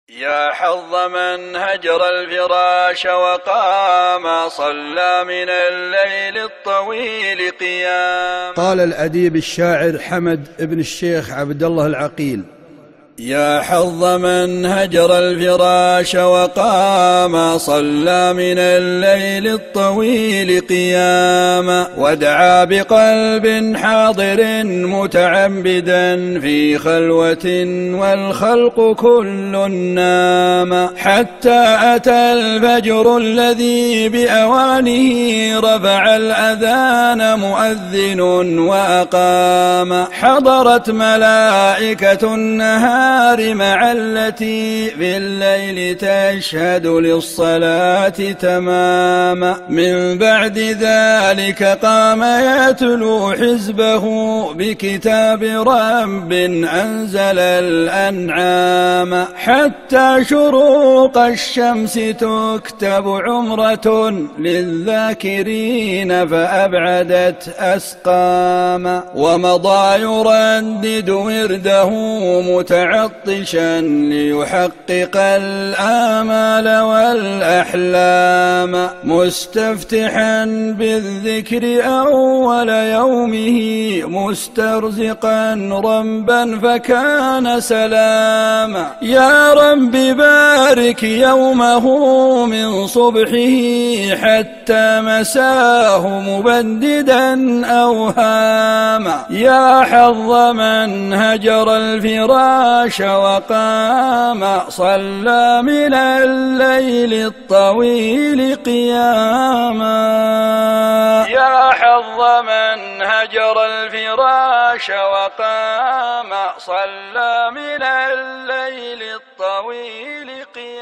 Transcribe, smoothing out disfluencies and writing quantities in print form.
يا حظ من هجر الفراش وقام صلى من الليل الطويل قيام. قال الأديب الشاعر حمد ابن الشيخ عبد الله العقيل: يا حظ من هجر الفراش وقام صلى من الليل الطويل قياما، ودعا بقلب حاضر متعبدا في خلوة والخلق كل نام، حتى أتى الفجر الذي بأوانه رفع الأذان مؤذن وأقام. حضرت ملائكة النهار مع التي في الليل تشهد للصلاة تماما. من بعد ذلك قام يتلو حزبه بكتاب رب أنزل الأنعام، حتى شروق الشمس تكتب عمرة للذاكرين فأبعدت أسقاما، ومضى يردد ورده متعطشا ليحقق الآمال والأحلام، مستفتحا بالذكر أول يومه مسترزقا ربا فكان سلاما. يا رب بارك يومه من صبحه حتى مساه مبددا أوهاما. يا حظ من هجر الفراش وقام صلى من الليل الطويل قياما. يا حظ من هجر الفراش وقام صلى من الليل الطويل قياما.